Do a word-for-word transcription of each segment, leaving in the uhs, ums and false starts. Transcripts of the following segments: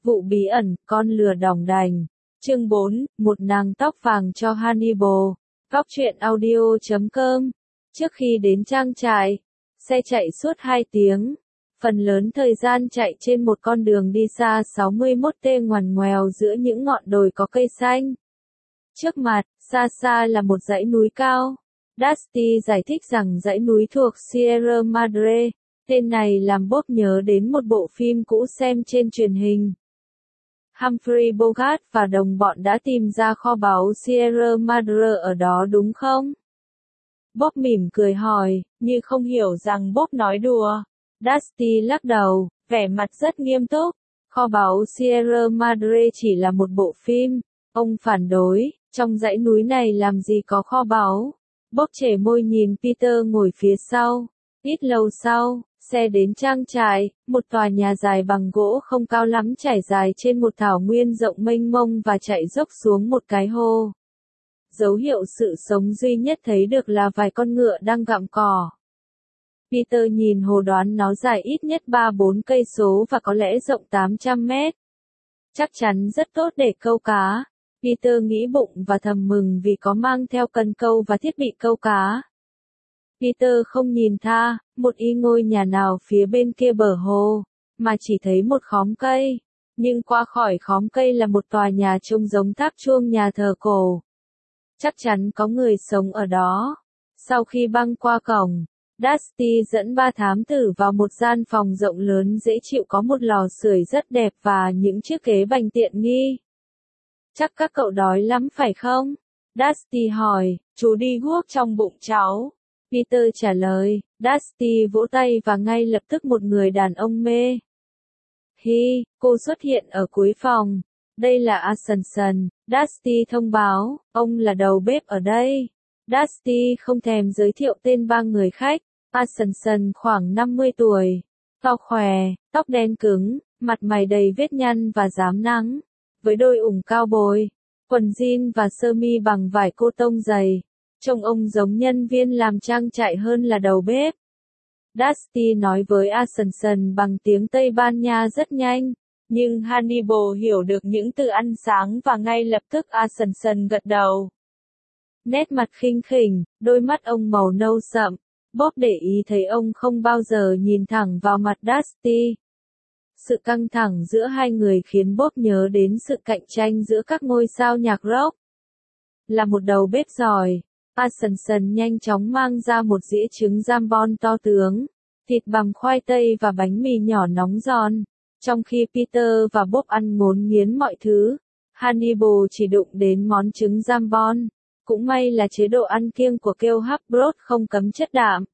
Vụ bí ẩn, con lừa đỏng đành. Chương bốn, một nàng tóc vàng cho Hannibal. Góc truyện audio chấm com. Trước khi đến trang trại, xe chạy suốt hai tiếng. Phần lớn thời gian chạy trên một con đường đi xa sáu mươi mốt tê ngoằn ngoèo giữa những ngọn đồi có cây xanh. Trước mặt, xa xa là một dãy núi cao. Dusty giải thích rằng dãy núi thuộc Sierra Madre. Tên này làm Bob nhớ đến một bộ phim cũ xem trên truyền hình. Humphrey Bogart và đồng bọn đã tìm ra kho báu Sierra Madre ở đó đúng không? Bob mỉm cười hỏi, như không hiểu rằng Bob nói đùa. Dusty lắc đầu, vẻ mặt rất nghiêm túc. Kho báu Sierra Madre chỉ là một bộ phim. Ông phản đối, trong dãy núi này làm gì có kho báu. Bob chẻ môi nhìn Peter ngồi phía sau. Ít lâu sau, xe đến trang trại, một tòa nhà dài bằng gỗ không cao lắm trải dài trên một thảo nguyên rộng mênh mông và chạy dốc xuống một cái hồ. Dấu hiệu sự sống duy nhất thấy được là vài con ngựa đang gặm cỏ. Peter nhìn hồ đoán nó dài ít nhất ba bốn cây số và có lẽ rộng tám trăm mét. Chắc chắn rất tốt để câu cá. Peter nghĩ bụng và thầm mừng vì có mang theo cần câu và thiết bị câu cá. Peter không nhìn tha, một y ngôi nhà nào phía bên kia bờ hồ, mà chỉ thấy một khóm cây. Nhưng qua khỏi khóm cây là một tòa nhà trông giống tháp chuông nhà thờ cổ. Chắc chắn có người sống ở đó. Sau khi băng qua cổng, Dusty dẫn ba thám tử vào một gian phòng rộng lớn dễ chịu có một lò sưởi rất đẹp và những chiếc ghế bành tiện nghi. Chắc các cậu đói lắm phải không? Dusty hỏi, chú đi guốc trong bụng cháu. Peter trả lời, Dusty vỗ tay và ngay lập tức một người đàn ông mê. Hi, cô xuất hiện ở cuối phòng. Đây là Ascension, Dusty thông báo, ông là đầu bếp ở đây. Dusty không thèm giới thiệu tên ba người khách. Ascension khoảng năm mươi tuổi, to khỏe, tóc đen cứng, mặt mày đầy vết nhăn và rám nắng, với đôi ủng cao bồi, quần jean và sơ mi bằng vải cô tông dày. Trông ông giống nhân viên làm trang trại hơn là đầu bếp. Dusty nói với Ascension bằng tiếng Tây Ban Nha rất nhanh, nhưng Hannibal hiểu được những từ ăn sáng và ngay lập tức Ascension gật đầu. Nét mặt khinh khỉnh, đôi mắt ông màu nâu sậm. Bob để ý thấy ông không bao giờ nhìn thẳng vào mặt Dusty. Sự căng thẳng giữa hai người khiến Bob nhớ đến sự cạnh tranh giữa các ngôi sao nhạc rock. Là một đầu bếp giỏi, Ascension nhanh chóng mang ra một dĩa trứng jambon to tướng, thịt bằm khoai tây và bánh mì nhỏ nóng giòn. Trong khi Peter và Bob ăn ngốn nghiến mọi thứ, Hannibal chỉ đụng đến món trứng jambon. Cũng may là chế độ ăn kiêng của kêu Hapbrod không cấm chất đạm.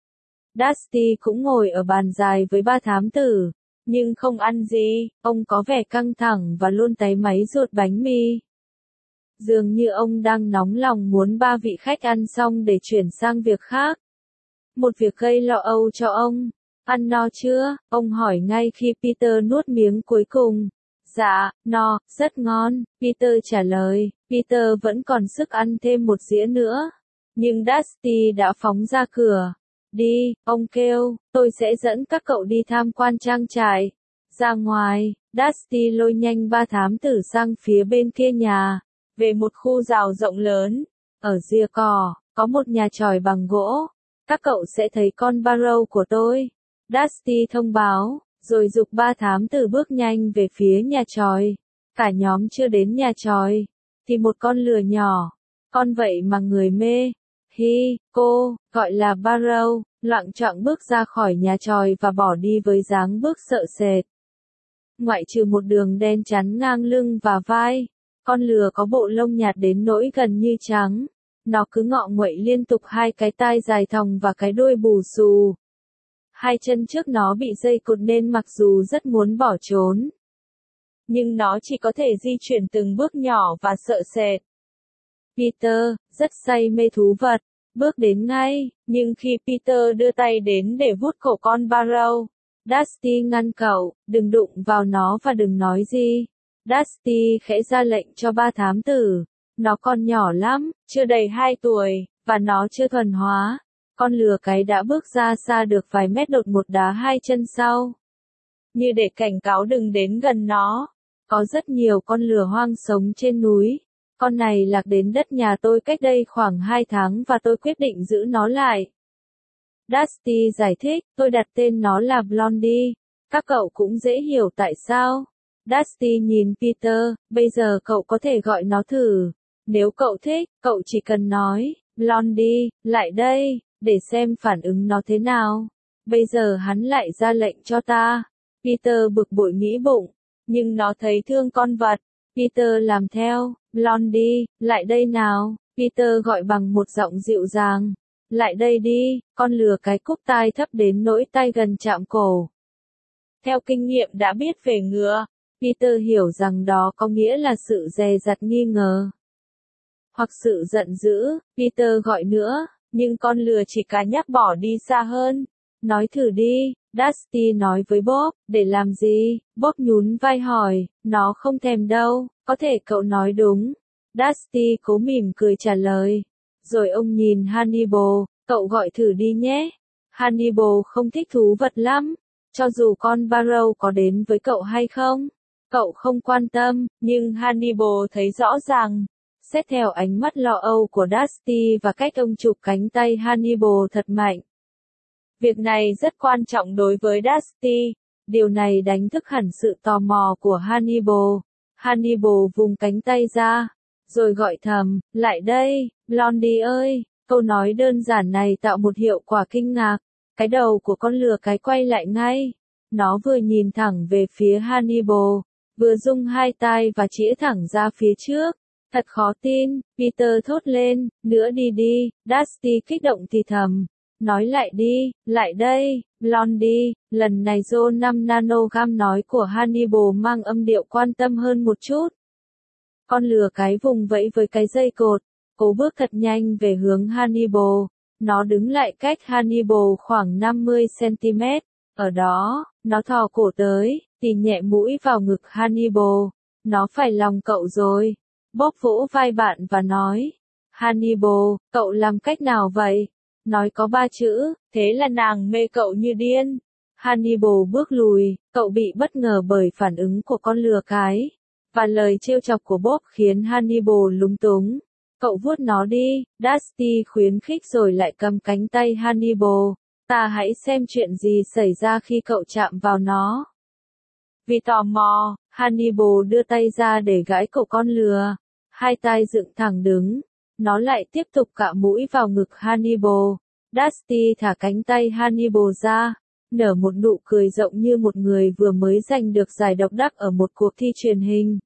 Dusty cũng ngồi ở bàn dài với ba thám tử, nhưng không ăn gì, ông có vẻ căng thẳng và luôn táy máy ruột bánh mì. Dường như ông đang nóng lòng muốn ba vị khách ăn xong để chuyển sang việc khác. Một việc gây lo âu cho ông. Ăn no chưa? Ông hỏi ngay khi Peter nuốt miếng cuối cùng. Dạ, no, rất ngon, Peter trả lời. Peter vẫn còn sức ăn thêm một dĩa nữa. Nhưng Dusty đã phóng ra cửa. Đi, ông kêu, tôi sẽ dẫn các cậu đi tham quan trang trại. Ra ngoài, Dusty lôi nhanh ba thám tử sang phía bên kia nhà, về một khu rào rộng lớn. Ở rìa cỏ, có một nhà chòi bằng gỗ. Các cậu sẽ thấy con barrow của tôi. Dusty thông báo, rồi giục ba thám tử bước nhanh về phía nhà chòi. Cả nhóm chưa đến nhà chòi, thì một con lừa nhỏ, con vậy mà người mê. Hi, cô, gọi là barrow, loạng choạng bước ra khỏi nhà chòi và bỏ đi với dáng bước sợ sệt. Ngoại trừ một đường đen chắn ngang lưng và vai, con lừa có bộ lông nhạt đến nỗi gần như trắng. Nó cứ ngọ nguậy liên tục hai cái tai dài thòng và cái đuôi bù xù. Hai chân trước nó bị dây cột nên mặc dù rất muốn bỏ trốn, nhưng nó chỉ có thể di chuyển từng bước nhỏ và sợ sệt. Peter, rất say mê thú vật, bước đến ngay, nhưng khi Peter đưa tay đến để vuốt cổ con barrow, Dusty ngăn cậu, đừng đụng vào nó và đừng nói gì. Dusty khẽ ra lệnh cho ba thám tử. Nó còn nhỏ lắm, chưa đầy hai tuổi, và nó chưa thuần hóa. Con lừa cái đã bước ra xa được vài mét đột một đá hai chân sau. Như để cảnh cáo đừng đến gần nó. Có rất nhiều con lừa hoang sống trên núi. Con này lạc đến đất nhà tôi cách đây khoảng hai tháng và tôi quyết định giữ nó lại. Dusty giải thích, tôi đặt tên nó là Blondie. Các cậu cũng dễ hiểu tại sao. Dusty nhìn Peter, bây giờ cậu có thể gọi nó thử. Nếu cậu thích, cậu chỉ cần nói, Blondie, lại đây, để xem phản ứng nó thế nào. Bây giờ hắn lại ra lệnh cho ta. Peter bực bội nghĩ bụng, nhưng nó thấy thương con vật. Peter làm theo, Blondie, lại đây nào. Peter gọi bằng một giọng dịu dàng. Lại đây đi, con lừa cái cúc tai thấp đến nỗi tai gần chạm cổ. Theo kinh nghiệm đã biết về ngựa, Peter hiểu rằng đó có nghĩa là sự dè dặt nghi ngờ. Hoặc sự giận dữ, Peter gọi nữa, nhưng con lừa chỉ cả nhắc bỏ đi xa hơn. Nói thử đi, Dusty nói với Bob, để làm gì? Bob nhún vai hỏi, nó không thèm đâu, có thể cậu nói đúng. Dusty cố mỉm cười trả lời. Rồi ông nhìn Hannibal, cậu gọi thử đi nhé. Hannibal không thích thú vật lắm, cho dù con Barrow có đến với cậu hay không. Cậu không quan tâm, nhưng Hannibal thấy rõ ràng. Xét theo ánh mắt lo âu của Dusty và cách ông chụp cánh tay Hannibal thật mạnh. Việc này rất quan trọng đối với Dusty. Điều này đánh thức hẳn sự tò mò của Hannibal. Hannibal vùng cánh tay ra, rồi gọi thầm, lại đây, Blondie ơi. Câu nói đơn giản này tạo một hiệu quả kinh ngạc. Cái đầu của con lừa cái quay lại ngay. Nó vừa nhìn thẳng về phía Hannibal, vừa rung hai tai và chĩa thẳng ra phía trước. Thật khó tin, Peter thốt lên, nữa đi đi, Dusty kích động thì thầm. Nói lại đi, lại đây, Blondie. Lần này Joe năm nanogam nói của Hannibal mang âm điệu quan tâm hơn một chút. Con lừa cái vùng vẫy với cái dây cột, cố bước thật nhanh về hướng Hannibal. Nó đứng lại cách Hannibal khoảng năm mươi xăng-ti-mét. Ở đó, nó thò cổ tới, tì nhẹ mũi vào ngực Hannibal. Nó phải lòng cậu rồi. Bob vỗ vai bạn và nói, Hannibal, cậu làm cách nào vậy? Nói có ba chữ, thế là nàng mê cậu như điên. Hannibal bước lùi, cậu bị bất ngờ bởi phản ứng của con lừa cái. Và lời trêu chọc của Bob khiến Hannibal lúng túng. Cậu vuốt nó đi, Dusty khuyến khích rồi lại cầm cánh tay Hannibal. Ta hãy xem chuyện gì xảy ra khi cậu chạm vào nó. Vì tò mò, Hannibal đưa tay ra để gãi cổ con lừa. Hai tai dựng thẳng đứng. Nó lại tiếp tục cạ mũi vào ngực Hannibal. Dusty thả cánh tay Hannibal ra, nở một nụ cười rộng như một người vừa mới giành được giải độc đắc ở một cuộc thi truyền hình.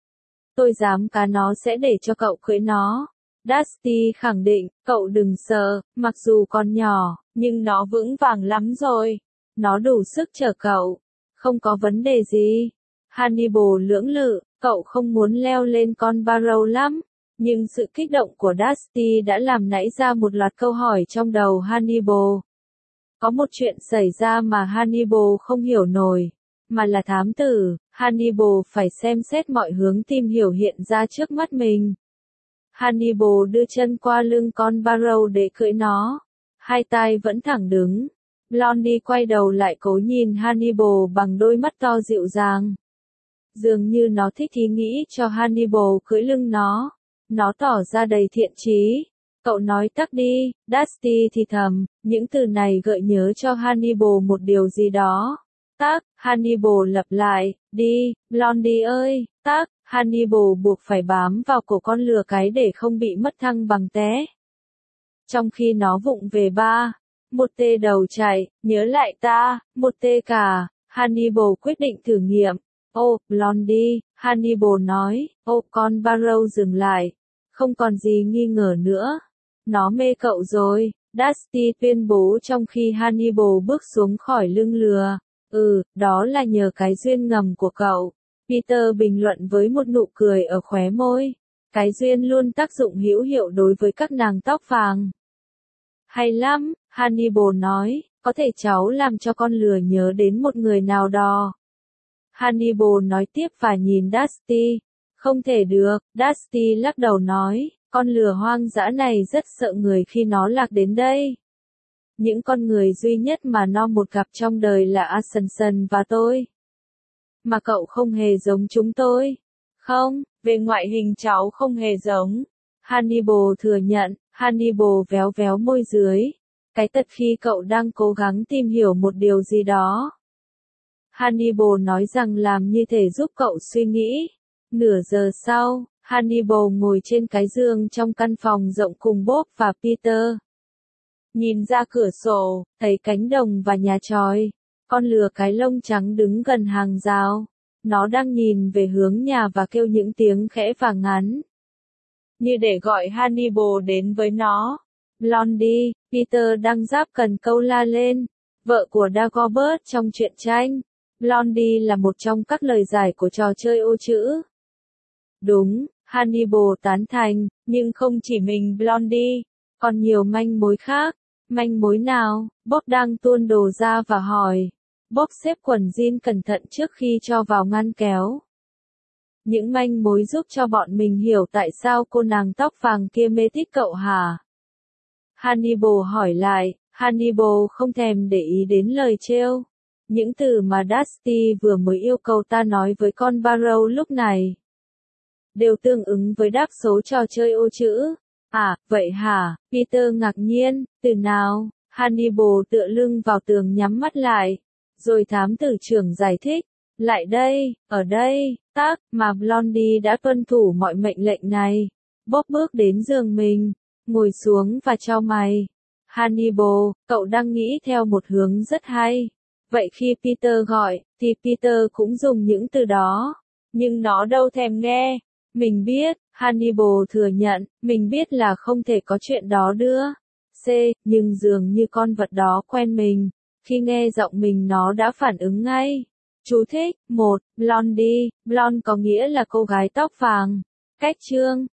Tôi dám cá nó sẽ để cho cậu cưỡi nó. Dusty khẳng định, cậu đừng sợ, mặc dù còn nhỏ, nhưng nó vững vàng lắm rồi. Nó đủ sức chở cậu. Không có vấn đề gì. Hannibal lưỡng lự, cậu không muốn leo lên con Barrow lắm. Nhưng sự kích động của Dusty đã làm nảy ra một loạt câu hỏi trong đầu Hannibal. Có một chuyện xảy ra mà Hannibal không hiểu nổi. Mà là thám tử, Hannibal phải xem xét mọi hướng tìm hiểu hiện ra trước mắt mình. Hannibal đưa chân qua lưng con Barrow để cưỡi nó. Hai tai vẫn thẳng đứng. Blondie quay đầu lại cố nhìn Hannibal bằng đôi mắt to dịu dàng. Dường như nó thích ý nghĩ cho Hannibal cưỡi lưng nó. Nó tỏ ra đầy thiện chí. Cậu nói tắc đi, Dusty thì thầm, những từ này gợi nhớ cho Hannibal một điều gì đó. Tắc, Hannibal lặp lại, đi, Blondie ơi, tắc, Hannibal buộc phải bám vào cổ con lừa cái để không bị mất thăng bằng té. Trong khi nó vụng về ba, một tê đầu chạy, nhớ lại ta, một tê cả, Hannibal quyết định thử nghiệm. Ô, Blondie, Hannibal nói, ô, con Barrow dừng lại. Không còn gì nghi ngờ nữa. Nó mê cậu rồi, Dusty tuyên bố trong khi Hannibal bước xuống khỏi lưng lừa. Ừ, đó là nhờ cái duyên ngầm của cậu. Peter bình luận với một nụ cười ở khóe môi. Cái duyên luôn tác dụng hữu hiệu đối với các nàng tóc vàng. Hay lắm, Hannibal nói, có thể cháu làm cho con lừa nhớ đến một người nào đó. Hannibal nói tiếp và nhìn Dusty. Không thể được, Dusty lắc đầu nói, con lừa hoang dã này rất sợ người khi nó lạc đến đây. Những con người duy nhất mà nó một gặp trong đời là Ascension và tôi. mà cậu không hề giống chúng tôi. Không, về ngoại hình cháu không hề giống. Hannibal thừa nhận, Hannibal véo véo môi dưới. Cái tật khi cậu đang cố gắng tìm hiểu một điều gì đó. Hannibal nói rằng làm như thể giúp cậu suy nghĩ. Nửa giờ sau, Hannibal ngồi trên cái giường trong căn phòng rộng cùng Bob và Peter. Nhìn ra cửa sổ, thấy cánh đồng và nhà chòi. Con lừa cái lông trắng đứng gần hàng rào. Nó đang nhìn về hướng nhà và kêu những tiếng khẽ và ngắn. Như để gọi Hannibal đến với nó. Blondie, Peter đang giáp cần câu la lên. Vợ của Dagobert trong truyện tranh. Blondie là một trong các lời giải của trò chơi ô chữ. Đúng, Hannibal tán thành, nhưng không chỉ mình Blondie, còn nhiều manh mối khác. Manh mối nào? Bob đang tuôn đồ ra và hỏi. Bob xếp quần jean cẩn thận trước khi cho vào ngăn kéo. Những manh mối giúp cho bọn mình hiểu tại sao cô nàng tóc vàng kia mê tít cậu hả? Hannibal hỏi lại, Hannibal không thèm để ý đến lời trêu. Những từ mà Dusty vừa mới yêu cầu ta nói với con Barrow lúc này. Đều tương ứng với đáp số trò chơi ô chữ. À, vậy hả? Peter ngạc nhiên, từ nào? Hannibal tựa lưng vào tường nhắm mắt lại. Rồi thám tử trưởng giải thích. Lại đây, ở đây, tác, mà Blondie đã tuân thủ mọi mệnh lệnh này. Bob bước đến giường mình, ngồi xuống và chau mày. Hannibal, cậu đang nghĩ theo một hướng rất hay. Vậy khi Peter gọi, thì Peter cũng dùng những từ đó. Nhưng nó đâu thèm nghe. Mình biết, Hannibal thừa nhận, mình biết là không thể có chuyện đó đưa. C, nhưng dường như con vật đó quen mình. Khi nghe giọng mình nó đã phản ứng ngay. Chú thích, một, Blondie, blonde có nghĩa là cô gái tóc vàng. Cách chương